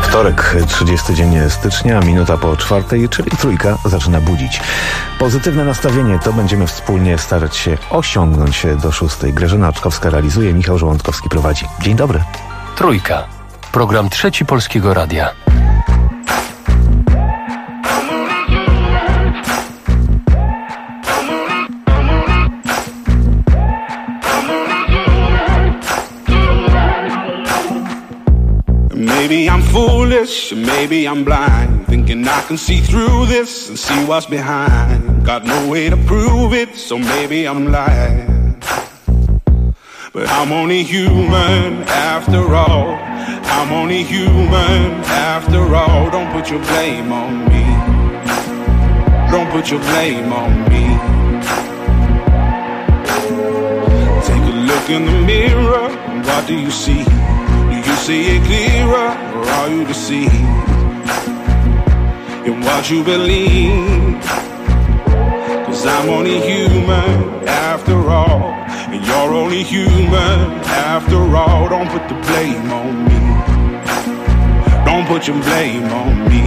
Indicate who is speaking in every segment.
Speaker 1: Wtorek, 30 dzień stycznia, minuta po 4, czyli trójka zaczyna budzić. Pozytywne nastawienie to będziemy wspólnie starać się osiągnąć do 6. Grażyna Oczkowska realizuje, Michał Żołądkowski prowadzi. Dzień dobry.
Speaker 2: Trójka. Program Trzeci Polskiego Radia.
Speaker 3: Maybe I'm foolish, maybe I'm blind, thinking I can see through this and see what's behind. Got no way to prove it, so maybe I'm lying. But I'm only human after all. I'm only human after all. Don't put your blame on me. Don't put your blame on me. Take a look in the mirror, what do you see? You see it clearer, or are you deceived in what you believe? 'Cause I'm only human after all, and you're only human after all. Don't put the blame on me. Don't put your blame on me.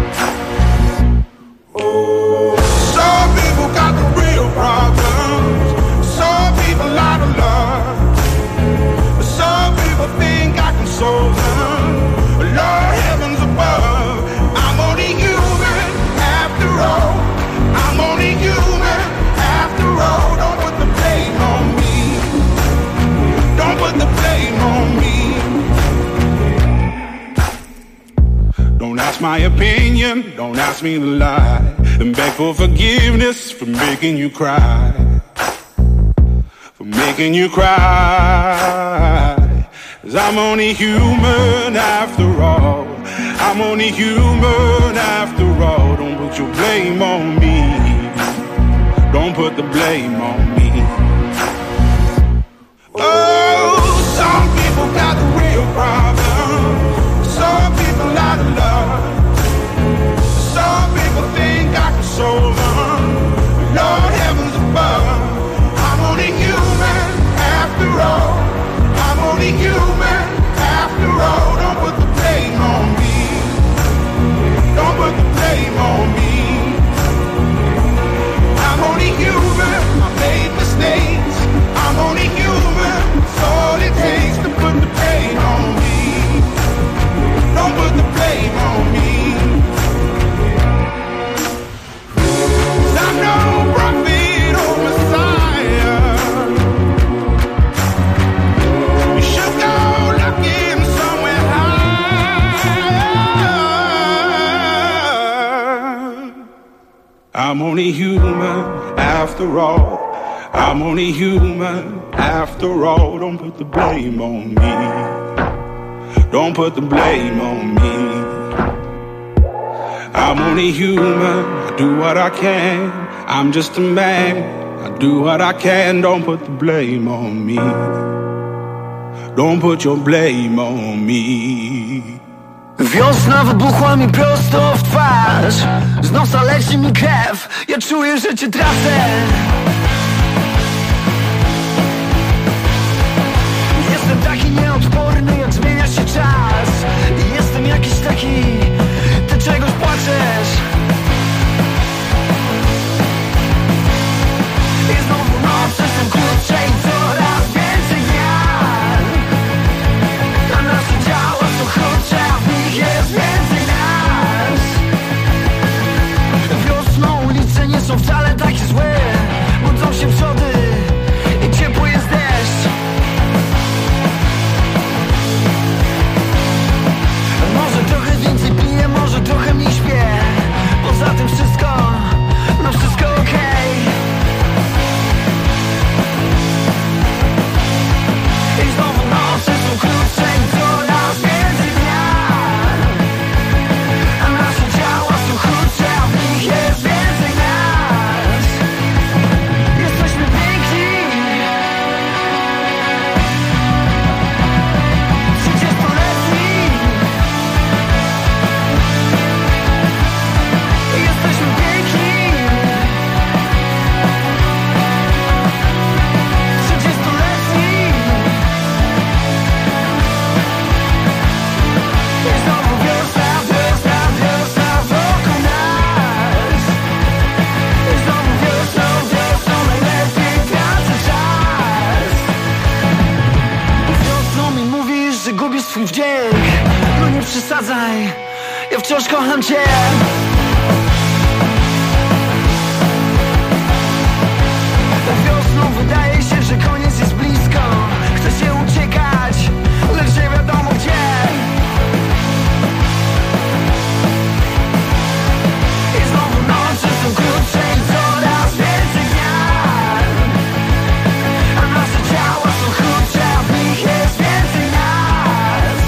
Speaker 3: Some people got the real problems. Some people out of love. Some people think I can solve them. Lord heavens above, I'm only human after all. I'm only human after all. Don't put the blame on me. Don't put the blame on me. Don't ask my opinion, don't ask me to lie, and beg for forgiveness for making you cry. For making you cry. 'Cause I'm only human after all. I'm only human after all. Don't put your blame on me. Don't put the blame on me. Oh, some people got the real problem. Some people out of love. Some people think I can solve them. Lord heavens above, I'm only human after all. I'm only human after all. Don't put the blame on me. Don't put the blame on me. I'm only human. I made mistakes. I'm only human. It's all it takes to put the blame on me. Don't put the blame on me. 'Cause I'm no prophet or Messiah. You should go looking somewhere high. I'm only human after all. I'm only human after all. Don't put the blame on me. Don't put the blame on me. I'm only human. I do what I can. I'm just a man. I do what I can. Don't put the blame on me. Don't put your blame on me.
Speaker 4: Wiosna wybuchła mi prosto w twarz. Z nosa leci mi krew. Ja czuję, że cię tracę. Jestem taki nieodporny, jak zmienia się czas. Jestem jakiś taki, ty czegoś płaczesz. I znowu noce są krótsze i coraz więcej zmian. A nasze ciała są chudsze, a w nich jest więcej nas. Wiosną ulice nie są wcale takie złe. Budzą się wrzody i ciepły jest deszcz. Pamiętaj, ja wciąż kocham cię. Wiosną wydaje się, że koniec jest blisko. Chce się uciekać, lecz nie wiadomo gdzie. I znowu noce są krótsze i coraz więcej zmian, a nasze ciała są chudsze, a w nich jest więcej nas.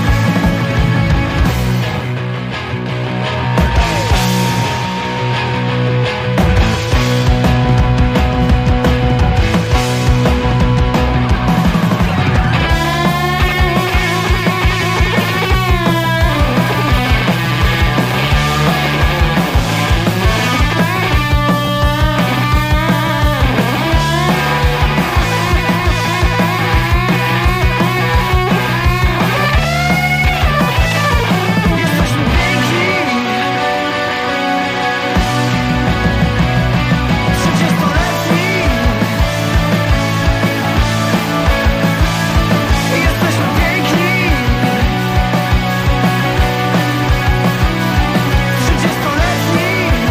Speaker 4: Jesteśmy piękni, 30-letni. Jesteśmy piękni, 30-letni.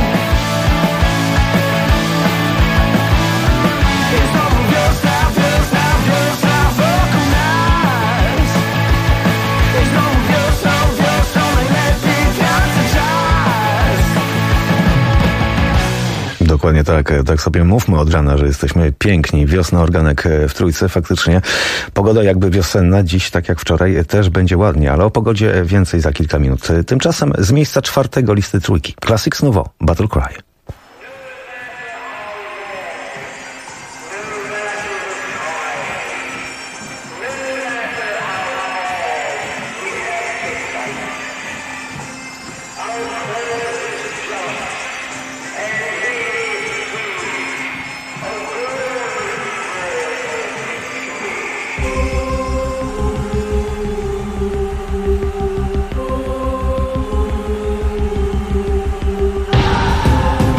Speaker 4: I znowu wiosna, wiosna, wiosna wokół nas. I znowu wiosną, wiosną najlepiej tracę czas.
Speaker 1: Dokładnie tak. Tak sobie mówmy od rana, że jesteśmy piękni. Wiosna, organek w Trójce. Faktycznie pogoda jakby wiosenna. Dziś, tak jak wczoraj, też będzie ładnie, ale o pogodzie więcej za kilka minut. Tymczasem z miejsca 4 listy Trójki. Classics Nouveau, Battle Cry.
Speaker 4: I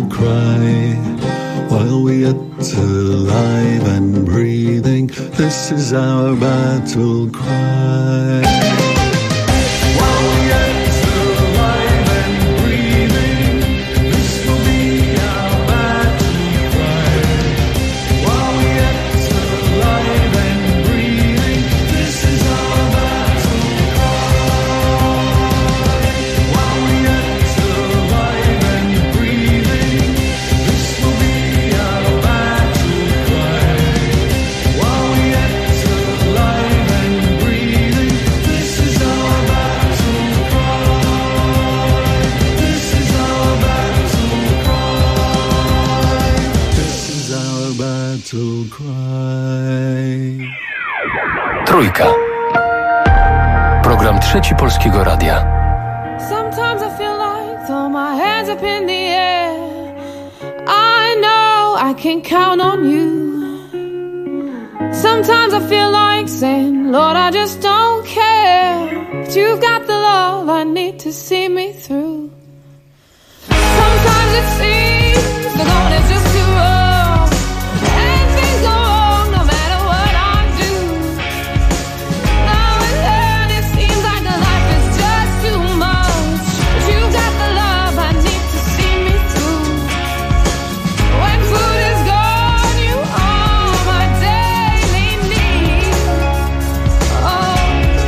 Speaker 5: battle cry. While we yet alive and breathing, this is our battle cry. While we yet alive and breathing, this will be our battle cry. While we yet alive and breathing, this is our battle cry. While we yet alive and breathing, this will be our battle cry. While we yet alive and breathing, this is our battle cry. This is our battle cry. This is our battle cry.
Speaker 2: Trójka. Program Trzeci Polskiego Radia.
Speaker 6: Sometimes I feel like throw my hands up in the air. I know I can count on you. Sometimes I feel like saying, Lord, I just don't care. But you've got the love I need to see me through. Sometimes it seems the going is just too rough, and things go wrong no matter what I do. Now and then it seems like life is just too much, but you've got the love I need to see me through. When food is gone, you are my daily need. Oh,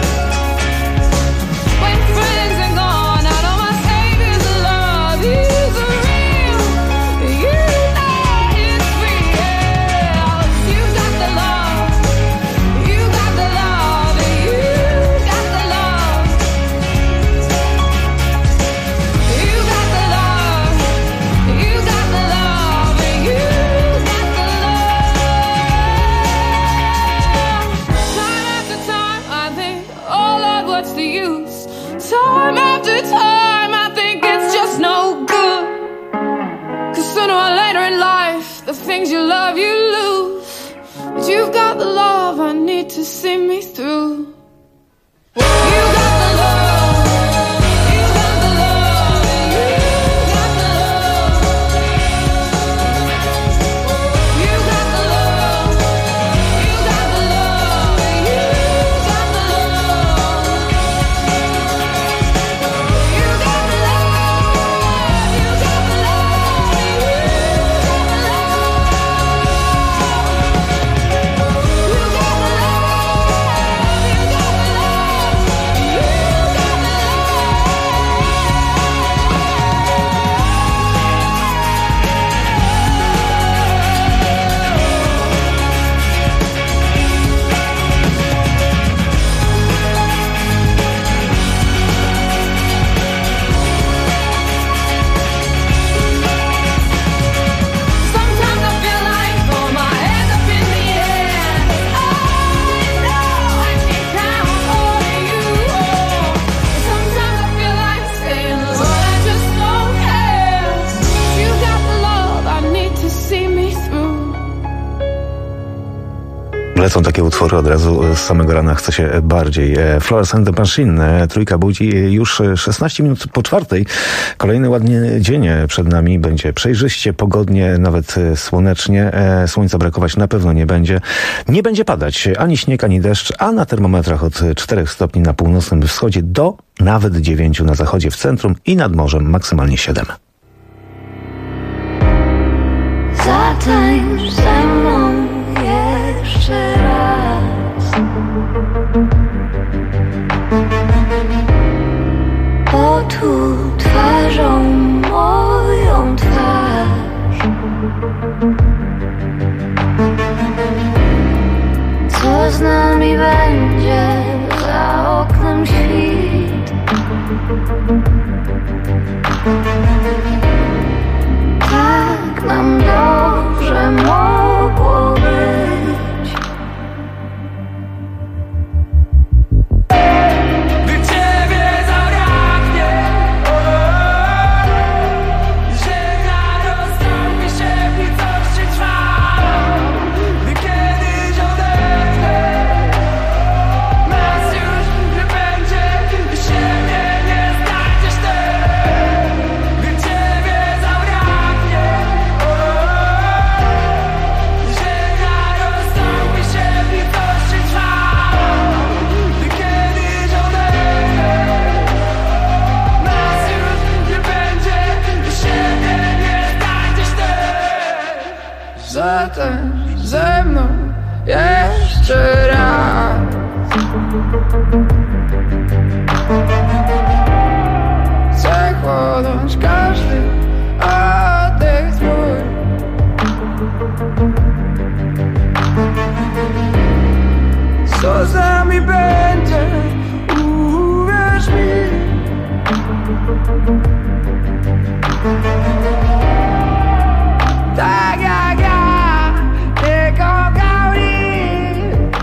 Speaker 6: when friends are gone, I know my Savior's love is real. You know it's real. You got the love. You got the love. You got the love. You got the love. You got the love. You got the love. Time after time, I think, oh Lord, what's the use? Time after time, I think it's just no good. 'Cause sooner or later in life, the things you love, you lose. But you've got the love I need to see me through. You got the love. You got the love. You got the love. You got the love. You got the love. You got the love. You got the love. You got the love. Sometimes I feel like throw my hands up in the air. I know I can count on you. Sometimes I feel like saying, Lord, I just don't care. You got the love I need to see me through.
Speaker 1: Lecą takie utwory od razu z samego rana, chce się bardziej. Florence and the Machine, Trójka budzi już 16 minut po 4. Kolejny ładny dzień przed nami. Będzie przejrzyście, pogodnie, nawet słonecznie. Słońca brakować na pewno nie będzie. Nie będzie padać ani śnieg, ani deszcz, a na termometrach od 4 stopni na północnym wschodzie do nawet 9 na zachodzie, w centrum i nad morzem maksymalnie 7.
Speaker 7: Zatańcz ze mną jeszcze raz. Otul twarzą moją twarz. Co z nami będzie za oknem świt? Tak nam dobrze
Speaker 6: zatańcz ze mną jeszcze raz. Chcę chłonąć każdy oddech twój. Co z nami będzie, uwierz mi. Tak jak ja nie kochał nikt.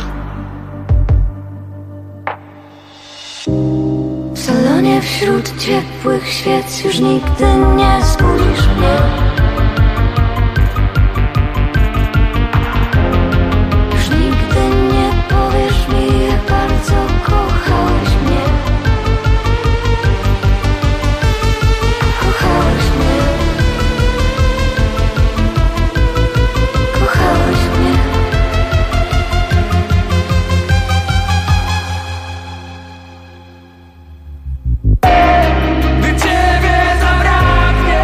Speaker 7: W salonie wśród ciepłych świec już nigdy nie zbudzisz mnie. Już nigdy nie powiesz mi, jak bardzo kochałeś mnie. Kochałeś mnie. Kochałeś mnie.
Speaker 4: Gdy ciebie zabraknie,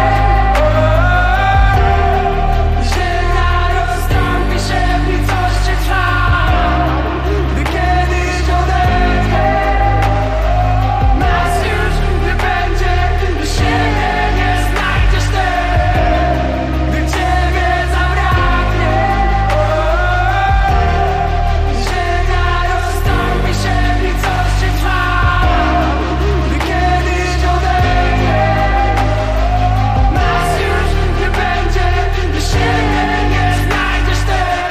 Speaker 4: ziemia rozstąpi się, w nicości trwa. Gdy kiedyś odetchnie, nas już nie będzie, gdy siebie nie znajdziesz też. Gdy ciebie zabraknie, ziemia rozstąpi się, w nicości trwa. Gdy kiedyś odejdzie, nas już nie będzie, gdy siebie nie znajdziesz też.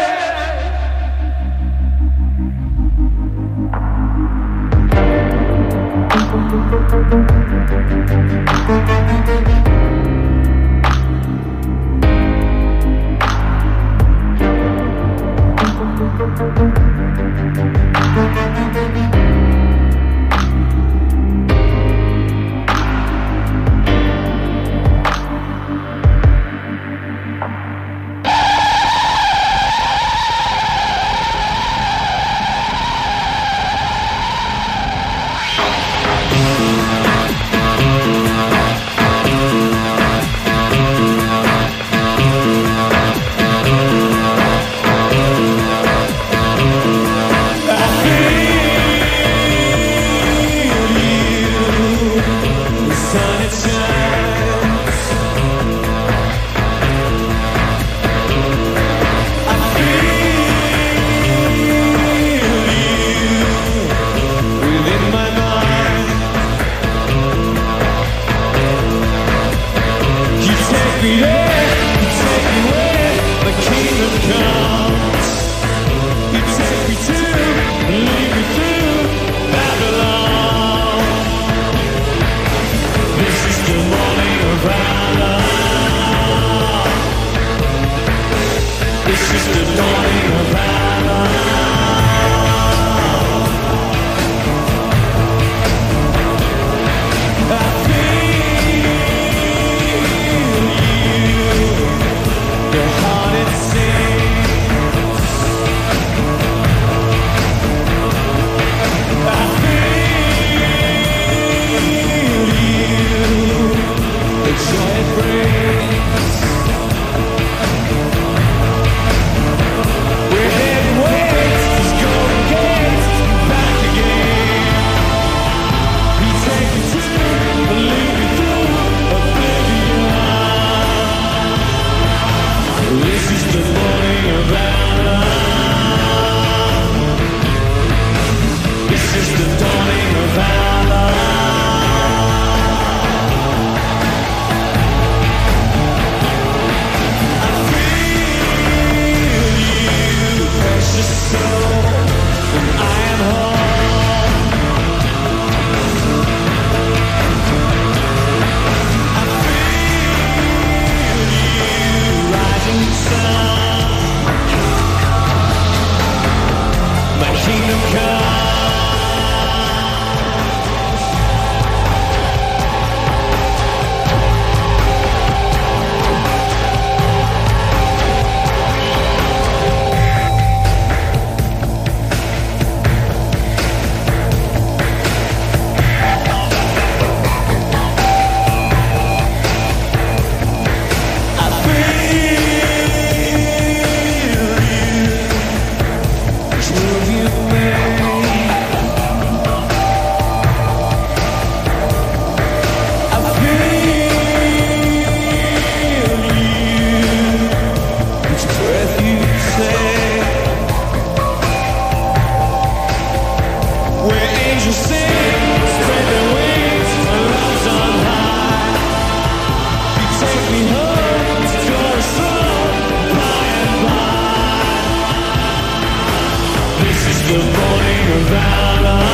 Speaker 8: the morning of valor.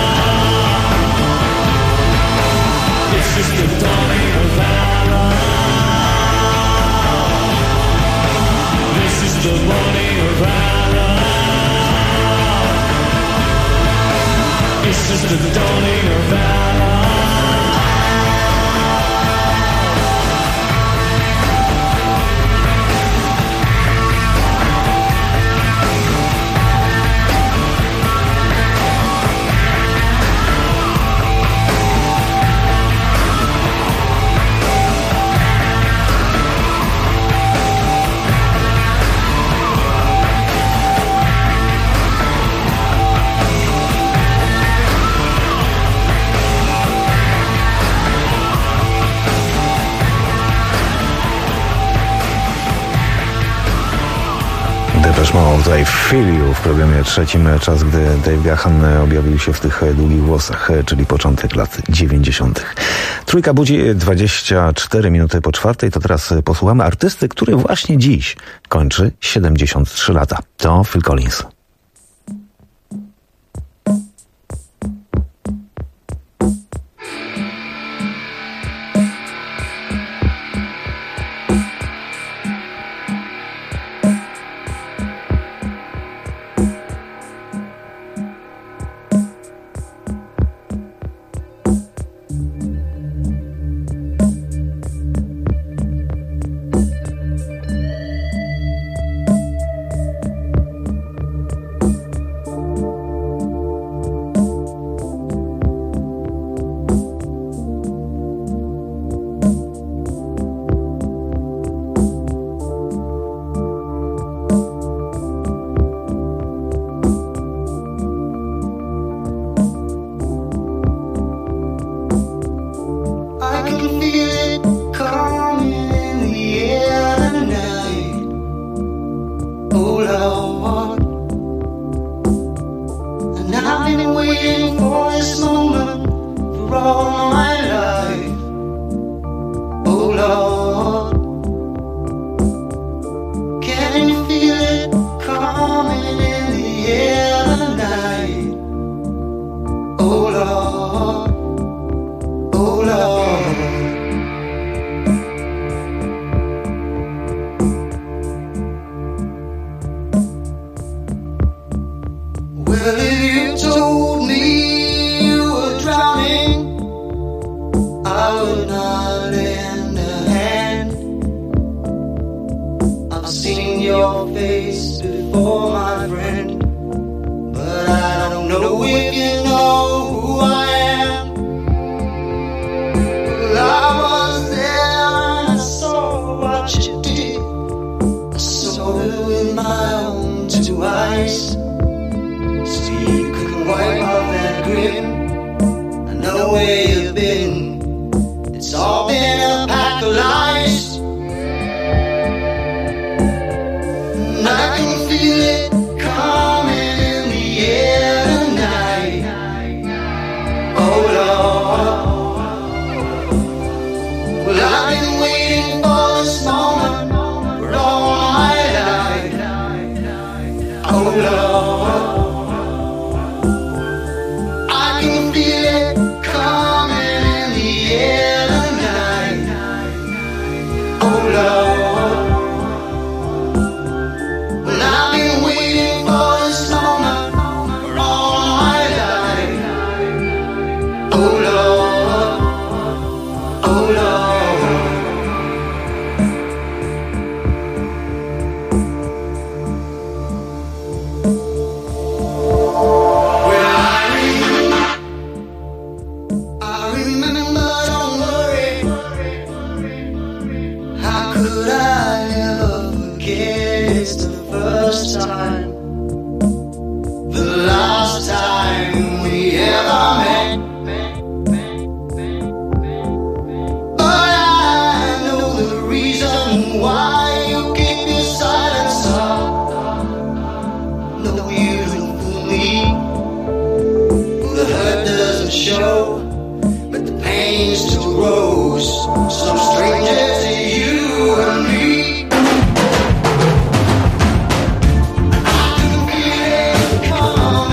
Speaker 8: It's just the dawning of valor. This is the morning of valor. It's just the dawning of valor.
Speaker 1: Depeche Mode, I Feel You w programie trzecim, czas gdy Dave Gahan objawił się w tych długich włosach, czyli początek lat 90. Trójka budzi 24 minuty po czwartej, to teraz posłuchamy artysty, który właśnie dziś kończy 73 lata. To Phil Collins.
Speaker 9: Come on.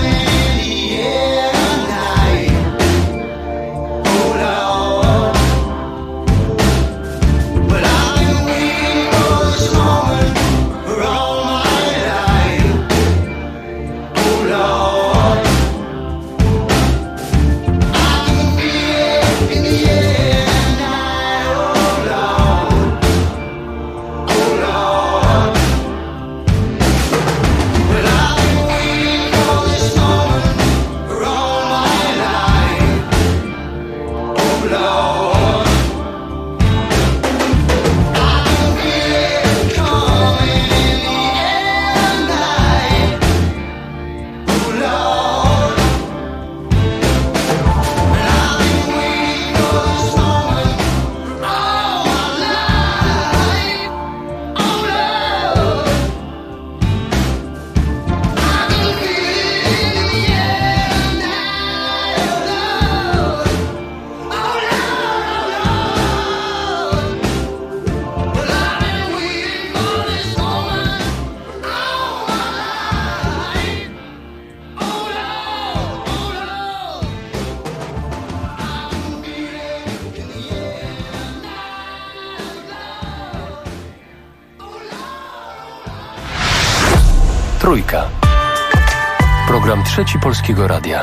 Speaker 2: Trójka. Program Trzeci Polskiego Radia.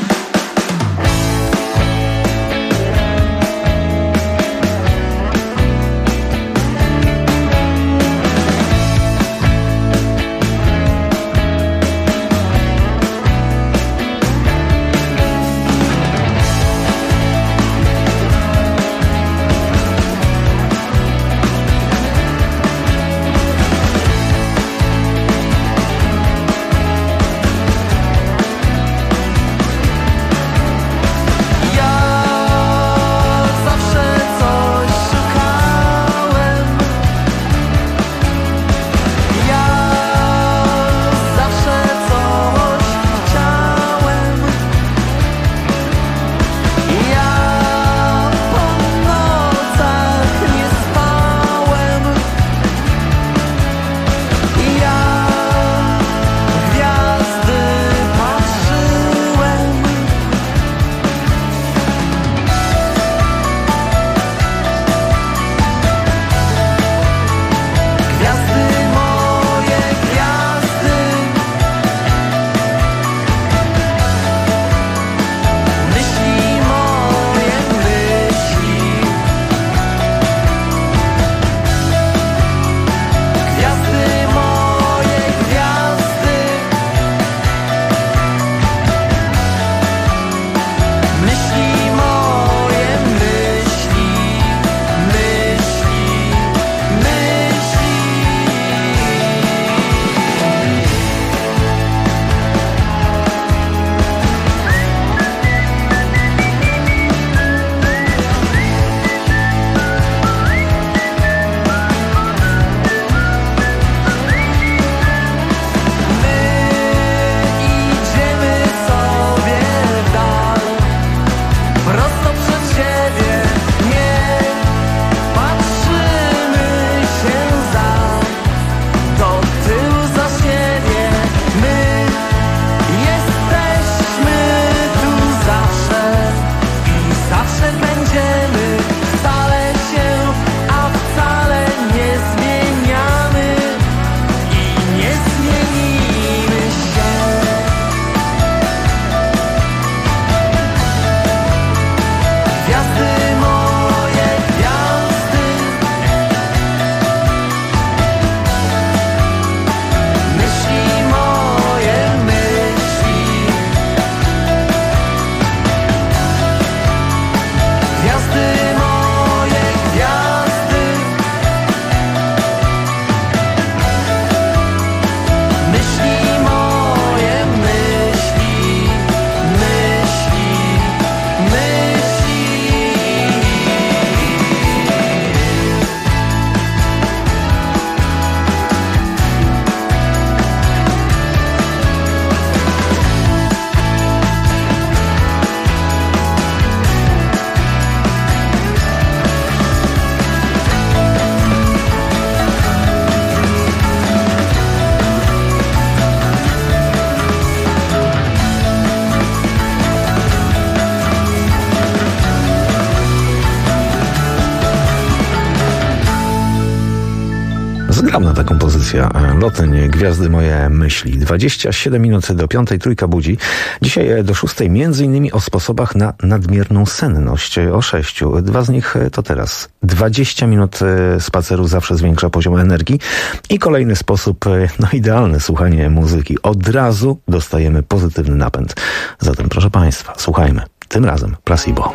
Speaker 1: Ogromna ta kompozycja. Lotyn, Gwiazdy moje myśli. 27 minut do 5, Trójka budzi. Dzisiaj do 6 między innymi o sposobach na nadmierną senność. O 6. Dwa z nich to teraz. 20 minut spaceru zawsze zwiększa poziom energii. I kolejny sposób, idealne słuchanie muzyki. Od razu dostajemy pozytywny napęd. Zatem proszę Państwa, słuchajmy. Tym razem Placebo.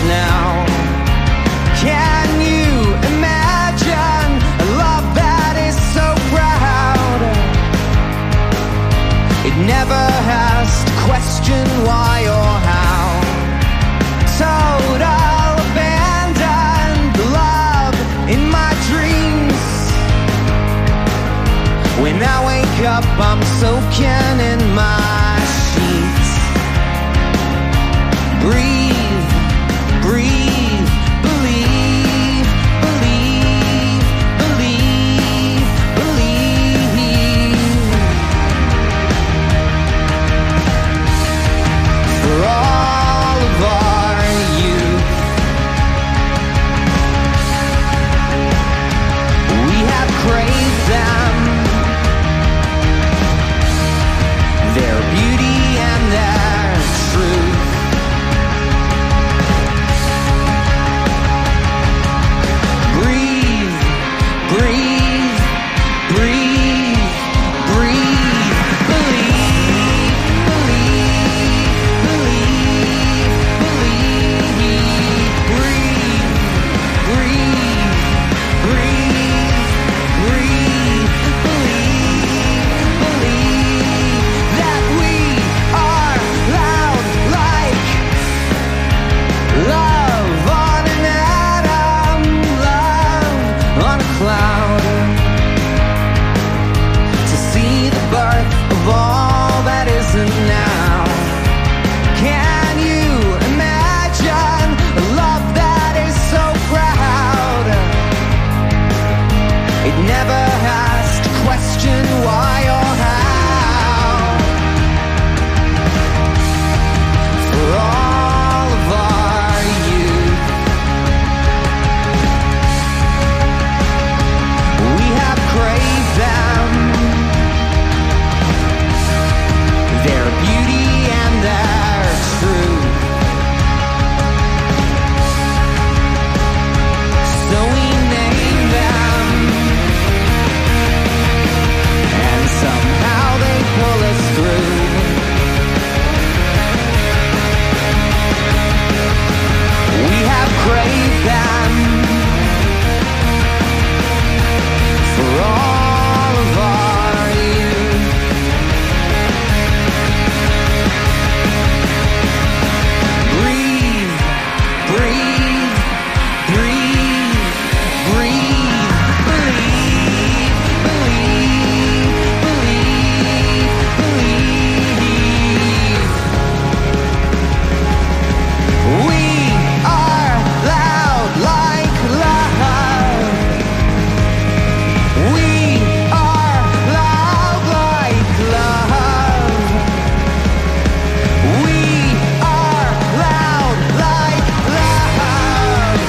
Speaker 9: Now, can you imagine a love that is
Speaker 4: never asked question why or how. For all of our youth, we have craved them, their beauty and their truth. So we name them, and somehow they pull us through. We have craved them for all of our youth. Breathe, breathe, breathe, breathe, believe, believe, believe, believe. We are loud like love. We are loud like love. We are loud like love.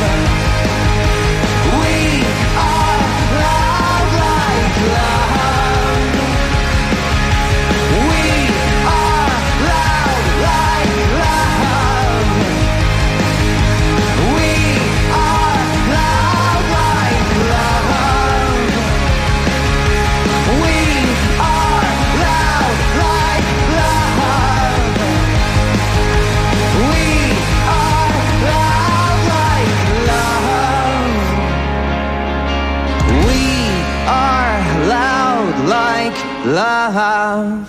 Speaker 4: We are loud like love. We are loud like love. We are loud like love. We are loud like love. We are loud like love. We are loud like love.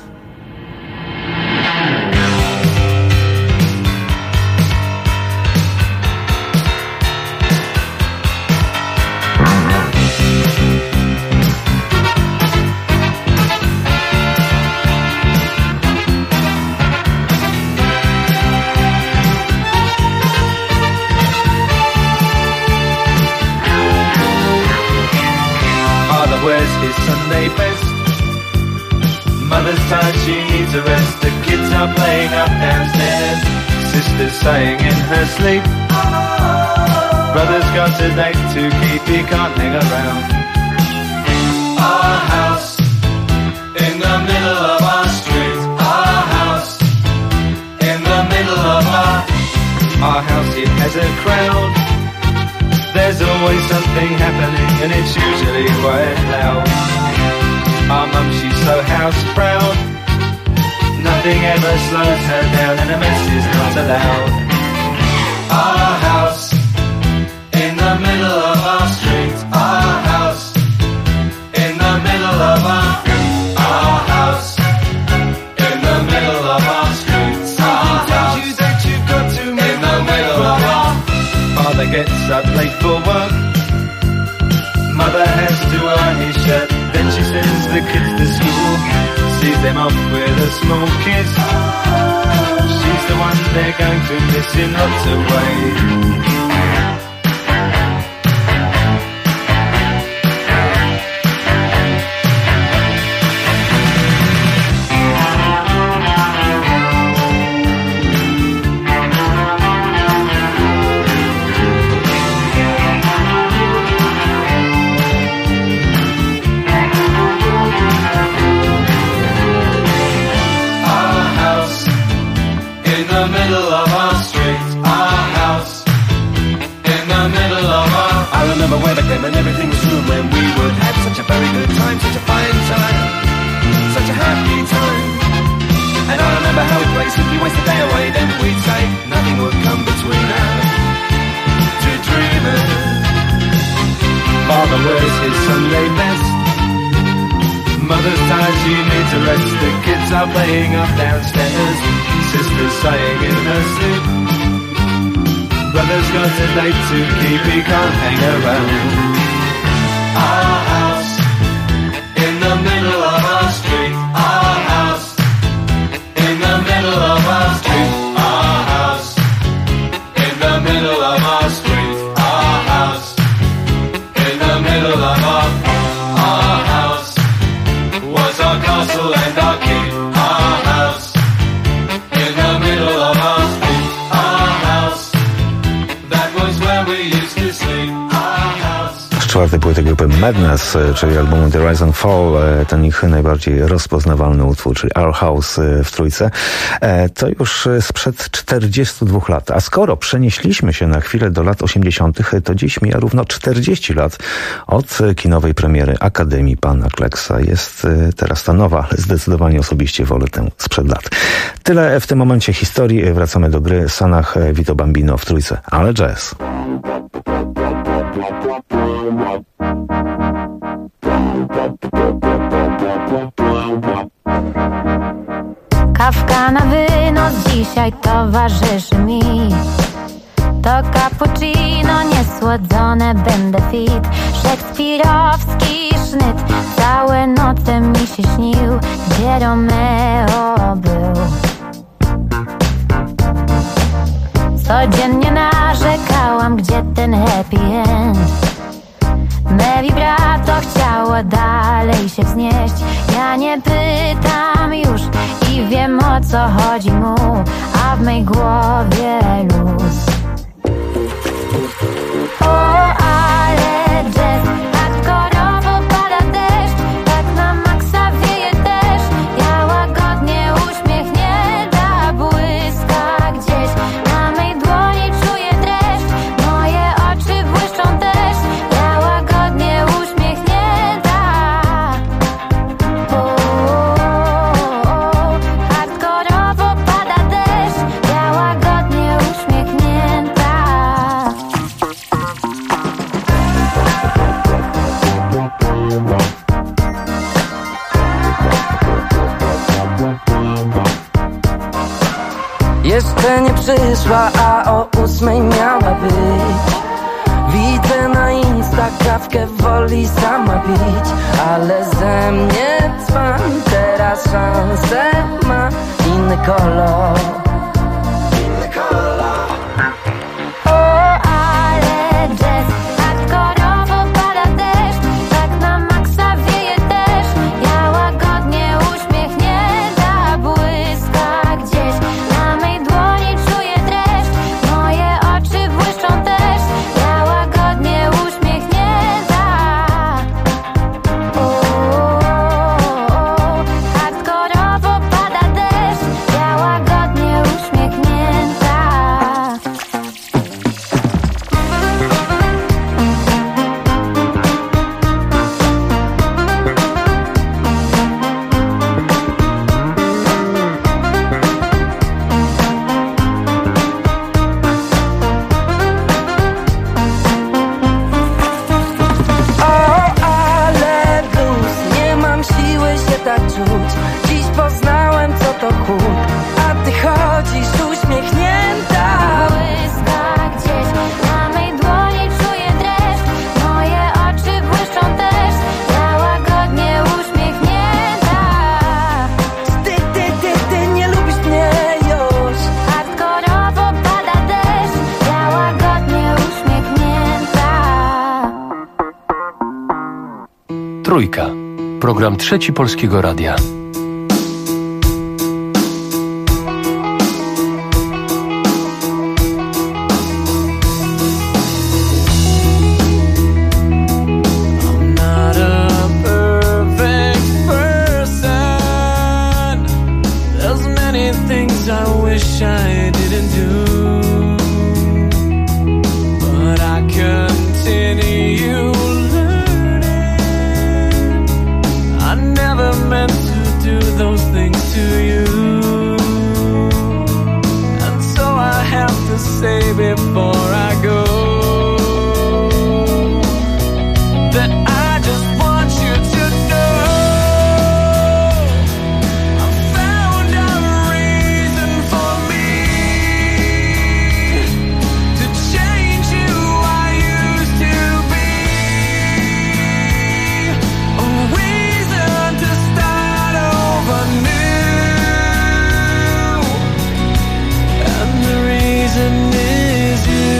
Speaker 9: Father wears his Sunday best. Mother's tired, she needs a rest. The kids are playing up downstairs. Sister's sighing in her sleep. Brother's got a date to keep, he can't hang around. Our house in the middle of our street. Our house in the middle of our house, it has a crowd. There's always something happening and it's usually quite loud. Our mum, she's so house proud. Nothing ever slows her down and a mess is not allowed. Our house in the middle of our street. Our house in the middle of our house in the middle of our street. Our house you that you've got to in the middle of our. Father gets up late for work. Mother has to iron his shirt. Then she sends the kids to school, sees them off with a small kiss. She's the one they're going to miss in lots of ways. And everything was room when we would have such a very good time, such a fine time, such a happy time. And I remember how we'd play simply waste the day away. Then we'd say nothing would come between us, two dreamers. Father wears his Sunday best. Mother's tired, she needs a rest. The kids are playing up downstairs. Sister's sighing in her sleep. Brother's got a date to keep, he can't hang around. Our house in the middle of our street. Our house in the middle of our street. Our house in the middle of our street. Our house in the middle of our
Speaker 1: czwartej płyty grupy Madness, czyli albumu The Rise and Fall, ten ich najbardziej rozpoznawalny utwór, czyli Our House w trójce. To już sprzed 42 lat. A skoro przenieśliśmy się na chwilę do lat 80., to dziś mija równo 40 lat od kinowej premiery Akademii Pana Kleksa. Jest teraz ta nowa, ale zdecydowanie osobiście wolę tę sprzed lat. Tyle w tym momencie historii. Wracamy do gry Sanach Vito Bambino w trójce, ale jazz.
Speaker 7: Kawka na wynos dzisiaj towarzyszy mi. To cappuccino niesłodzone, będę fit. Szekspirowski sznyt, całe noce mi się śnił, gdzie Romeo był. Codziennie narzekałam, gdzie ten happy end. Me vibrato chciało dalej się wznieść. Ja nie pytam już i wiem, o co chodzi mu, a w mej głowie luz. O, ale jazz, hardkorowo pada deszcz, tak na maksa wieje też. Ja łagodnie uśmiechnięta, błyska gdzieś na mej dłoni, czuję dreszcz. Moje oczy błyszczą też, ja łagodnie uśmiechnięta. O, hardkorowo pada deszcz, ja łagodnie uśmiechnięta.
Speaker 10: Jeszcze nie przyszła, a o 8 miała być. Widzę na Insta kawkę, woli sama pić, ale ze mnie dzban, teraz szansę ma inny kolor.
Speaker 7: O, ale jazz, hardkorowo pada deszcz, tak na maksa wieje też. Ja łagodnie uśmiechnięta, błyska gdzieś na mej dłoni, czuję dreszcz. Moje oczy błyszczą też, ja łagodnie uśmiechnięta. O, hardkorowo pada deszcz, ja łagodnie uśmiechnięta.
Speaker 10: O, ale blues, nie mam siły się tak czuć. Dziś poznałem, co to chłód, a ty chodzisz uśmiechnięta.
Speaker 7: Błyska gdzieś na mej dłoni, czuję dreszcz. Moje oczy błyszczą też, ja łagodnie uśmiechnięta.
Speaker 10: Ty nie lubisz mnie już.
Speaker 7: Hardkorowo pada deszcz, ja łagodnie uśmiechnięta.
Speaker 2: Trójka. Program Trzeci Polskiego Radia.
Speaker 8: I'm not a perfect person. There's many things I wish I didn't do, but I continue learning. I never meant to do those things to you, and so I have to say before I go that I just want you to know I found a reason for me to change who I used to be, a reason to start over new, and the reason is you.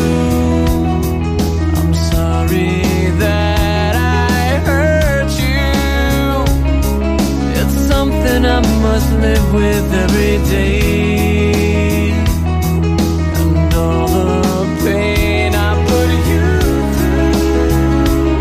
Speaker 8: I'm sorry that I hurt you. It's something I must live with every day. And all the pain I put you through,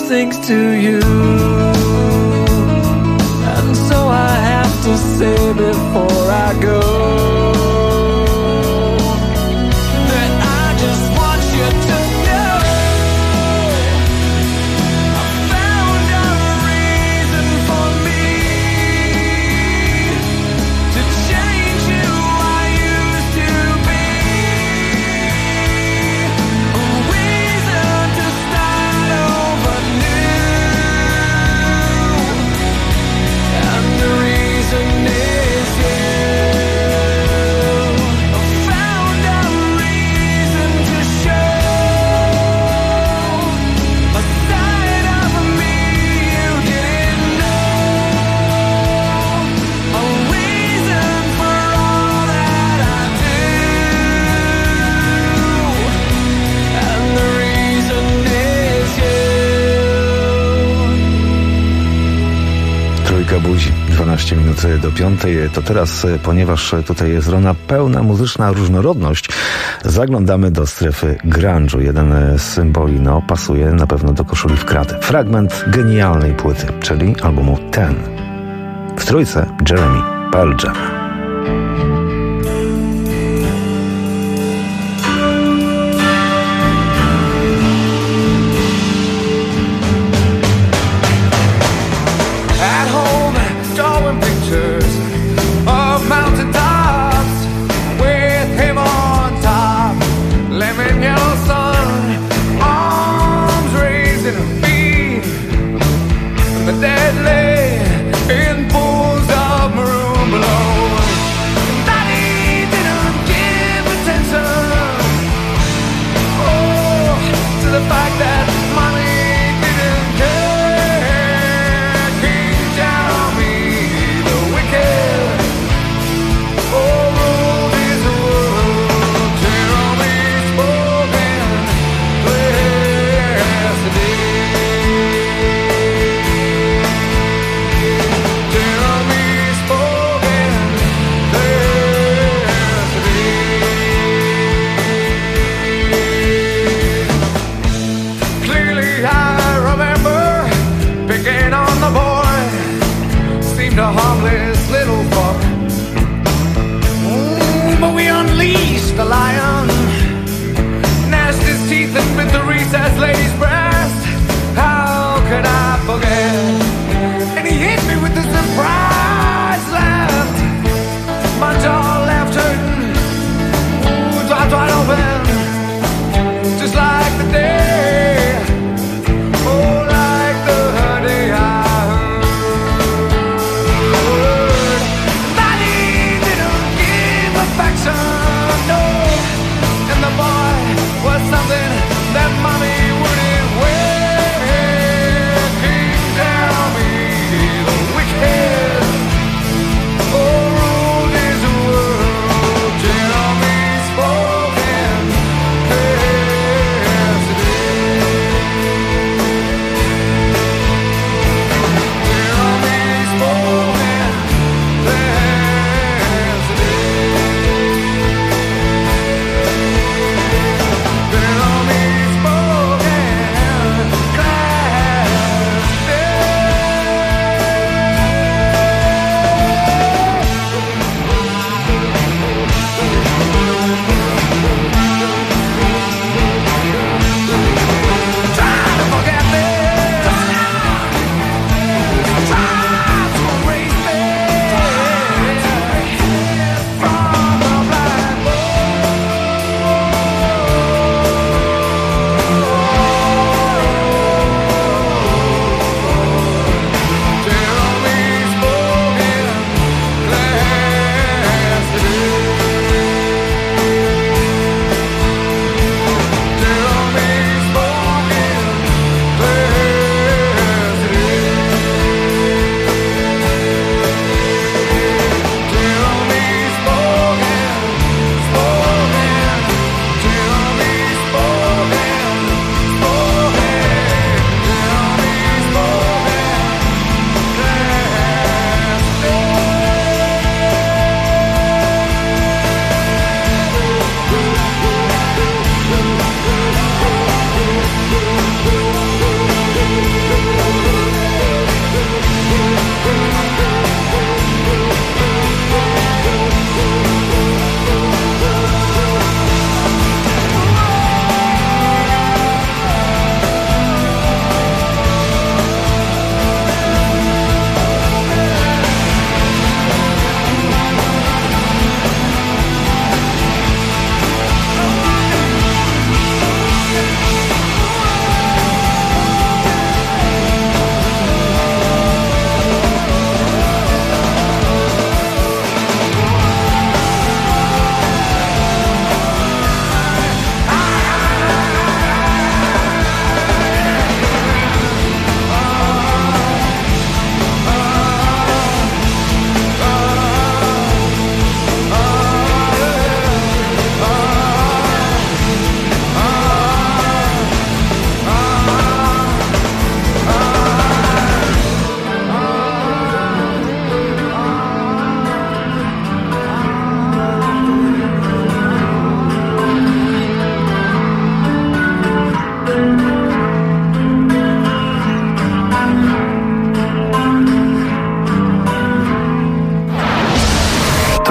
Speaker 8: sings to you. And so I have to say before I go that I just want you to know I found a reason for me to change who I used to be. A reason to start over new. And the reason is you. I found a reason to show a side of me you didn't know. A reason for all that I do. And the reason is you.
Speaker 1: Trójka budzi, 12 minut do 5. To teraz, ponieważ tutaj jest rona pełna muzyczna różnorodność, zaglądamy do strefy grunge'u. Jeden z symboli, pasuje na pewno do koszuli w kratę. Fragment genialnej płyty, czyli albumu Ten. W trójce Jeremy, Pearl Jam.
Speaker 3: At home, drawing pictures of mountain tops with him on top. Lemon yellow sun, arms raised in a beam. The dead lay in pools of maroon below. Daddy didn't give attention, to the fact that mommy didn't care. Came down on me, the wicked road is a world. Tear on me spoken yesterday. Tear on me spoken yesterday. Clearly I remember picking on the boy. Seemed a harmless little fuck. But we unleashed the lion. Gnashed his teeth and bit the recessed lady's breast. How could I forget? And he hit me with the surprise left. My jaw left hurting. Dropped wide open. Just like the day. Oh, like the day I heard. Daddy didn't give affection, no. And the boy was something that mommy wouldn't wear. Came down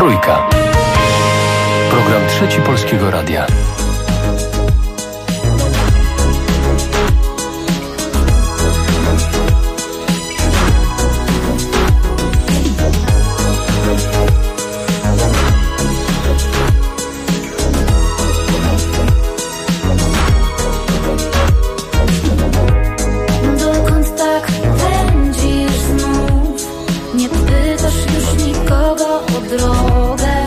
Speaker 2: Trójka. Program Trzeci Polskiego Radia.
Speaker 7: Dokąd tak pędzisz znów? Nie pytasz już nikogo o drogę.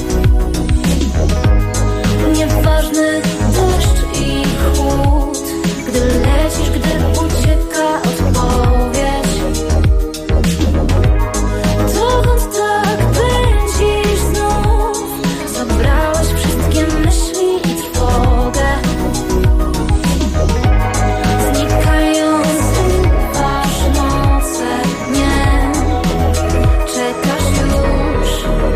Speaker 7: Nieważny deszcz i chłód, gdy lecisz, gdy ucieka odpowiedź. Dokąd tak pędzisz znów? Zabrałeś wszystkie myśli i trwogę. Znikają, zrywasz noce, nie czekasz już.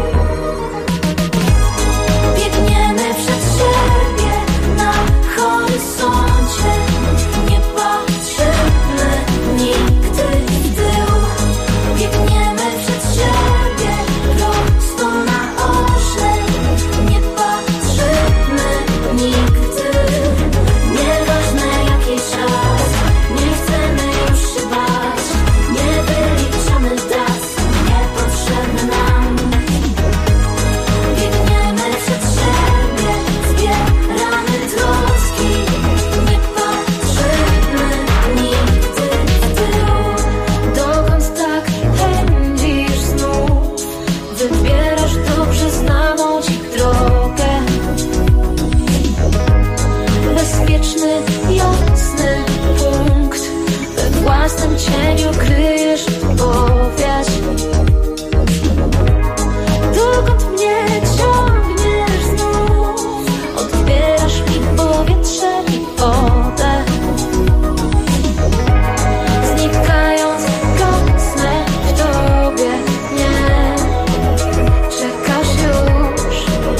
Speaker 7: Biegniemy przed siebie na horyzoncie, nie patrzymy nigdy w tył. Biegniemy przed siebie prosto na oślej, nie patrzymy nigdy. Nieważne jaki czas, nie chcemy już się bać, nie wyliczamy dat, niepotrzebne nam. Biegniemy przed siebie, zbieramy troski, nie patrzymy nigdy w tył. Dokąd tak pędzisz znów? Wybierasz dobrze znaną ci drogę. Bezpieczny, jasny punkt, we własnym cieniu kryjesz odpowiedź. Dokąd mnie ciągniesz znów? Odbierasz mi powietrze i wodę. Znikając, gasnę w tobie, nie czekasz już.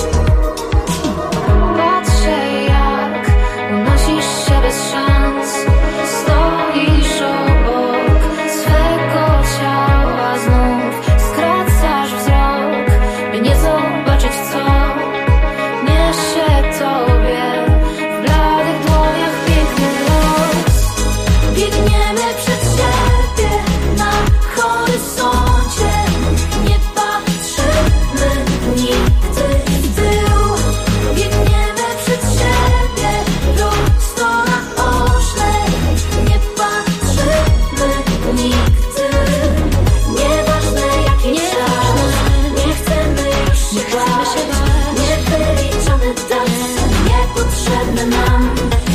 Speaker 7: Patrzę jak unosisz się bez szans, stoisz obok swego ciała znów, skracasz wzrok, by nie zobaczyć co niesie tobie w bladych dłoniach piękny los. Biegniemy przed siebie na horyzoncie, nie patrzymy nigdy w tył. Biegniemy przed siebie prosto na oślej, nie patrzymy nigdy. Nieważne jaki czas, nie chcemy już się bać, nie wyliczamy dat, niepotrzebne nam.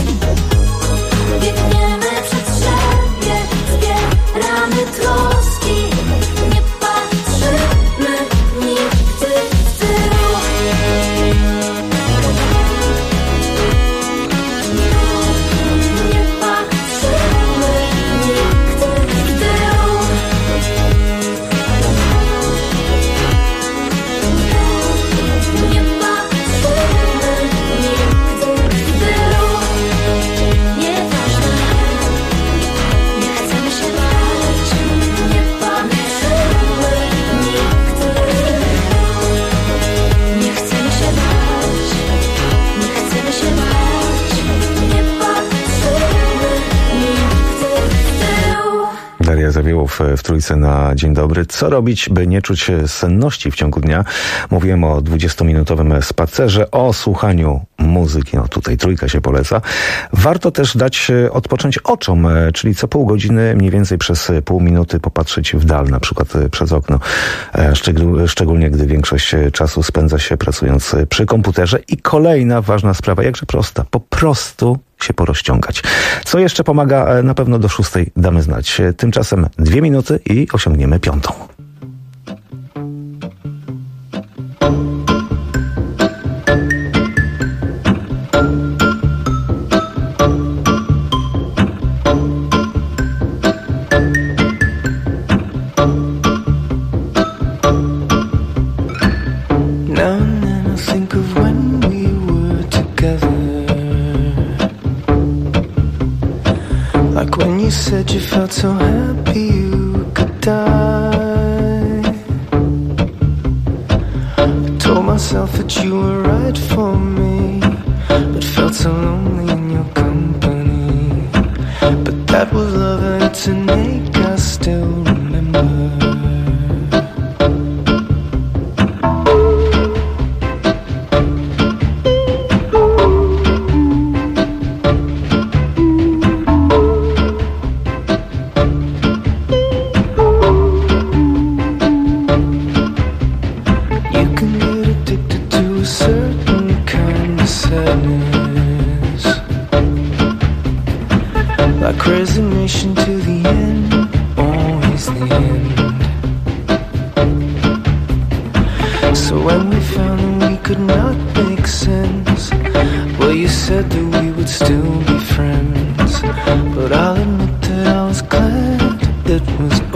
Speaker 7: Biegniemy przed siebie, zbieramy troski, nie patrzymy nigdy w tył. Nie patrzymy nigdy w tył. Nie patrzymy nigdy w tył. Nieważne, nie chcemy się bać, nie patrzymy nigdy. Nie chcemy się bać, nie chcemy się bać, nie patrzymy nigdy w tył.
Speaker 1: Daria Zawiełow w Trójce na Dzień Dobry. Co robić, by nie czuć senności w ciągu dnia? Mówiłem o 20-minutowym spacerze, o słuchaniu muzyki. No tutaj Trójka się poleca. Warto też dać odpocząć oczom, czyli co pół godziny mniej więcej przez pół minuty popatrzeć w dal, na przykład przez okno. Szczególnie gdy większość czasu spędza się pracując przy komputerze. I kolejna ważna sprawa, jakże prosta. Po prostu się porozciągać. Co jeszcze pomaga? Na pewno do 6 damy znać. Tymczasem 2 minuty i osiągniemy 5.
Speaker 8: Now and then I think of when we were together, like when you said you felt so happy you could die.
Speaker 11: that you were right for me, but felt so lonely in your company. But that was love and it's innate, I still remember. Like resignation to the end, always the end. So when we found that we could not make sense, well, you said that we would still be friends. But I'll admit that I was glad it was